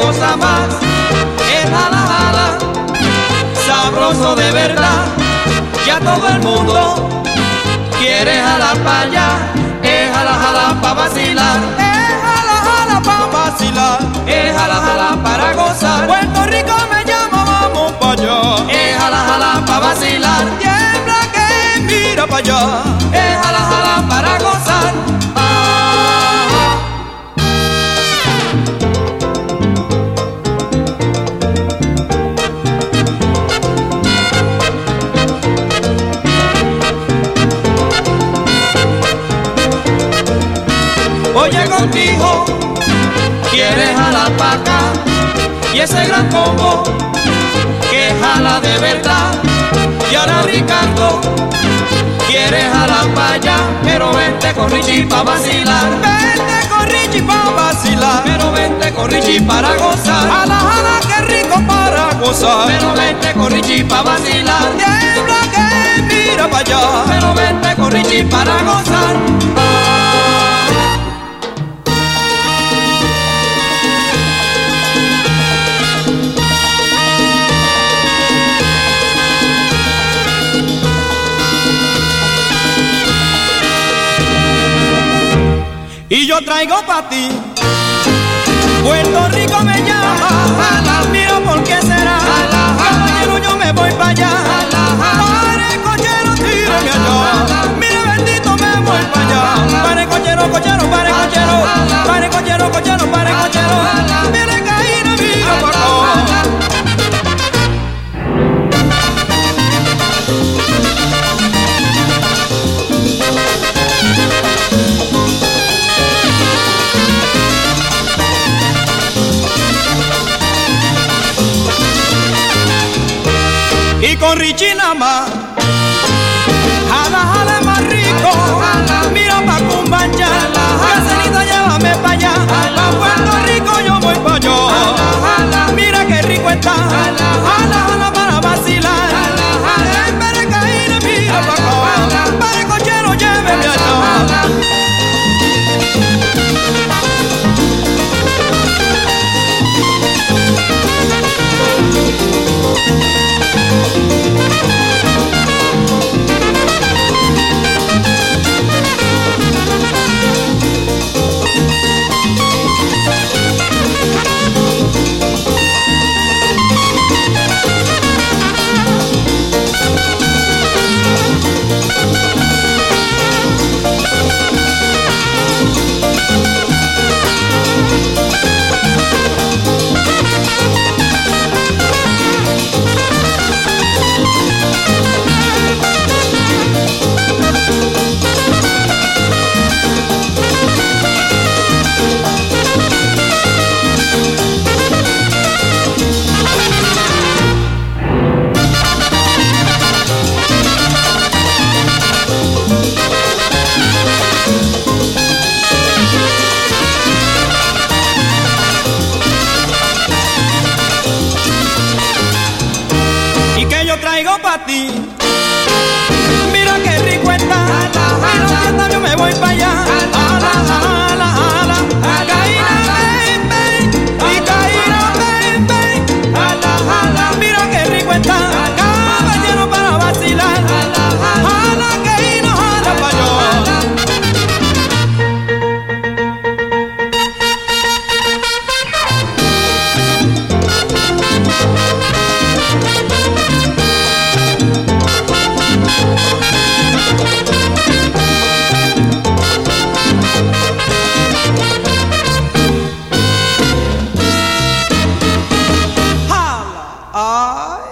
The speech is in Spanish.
goza más. Es jala, jala, sabroso de verdad. Ya todo el mundo quiere jalar para allá. Es jala, jala pa' vacilar. Es jala, jala pa' vacilar. Es jala, jala para gozar. Puerto Rico me llama, vamos pa' allá. Es jala, jala pa' vacilar. Tiembla que mira pa' allá. Es jala, jala para gozar. Oye, contigo quieres jalar pa' acá, y ese gran combo que jala de verdad. Y ahora Ricardo quiere jalar pa' allá, pero vente con Richie pa' vacilar. Vente con Richie pa' vacilar. Pero vente con Richie para gozar. Jala, jala, qué rico para gozar. Pero vente con Richie pa' vacilar. Tiembla que mira pa' allá. Pero vente con Richie para gozar. Y yo traigo pa' ti, Puerto Rico me llama, mira por qué será, caballero yo me voy pa' allá, pare cochero, tírame allá, mira bendito me voy pa' allá, pare cochero, cochero, pare cochero, pare cochero, cochero, pare cochero, mira caína, mira pa' acá. Y con Richie nada más, jala, jala es más rico, mira pa' Cumbancha, Caserita llévame pa' allá, pa' Puerto Rico yo voy pa' allá, mira qué rico está, jala, jala para vacilar, en Berecaína mira pa' acá, para cochero lléveme allá. Y que yo traigo pa' ti, mira qué rico está, mira que yo me voy pa' allá, jala, jala, jala, caína, ven, ven, y caína, ven, ven, jala, jala, mira qué rico está, caballero para vacilar, jala, caína, jala pa' allá. Ay.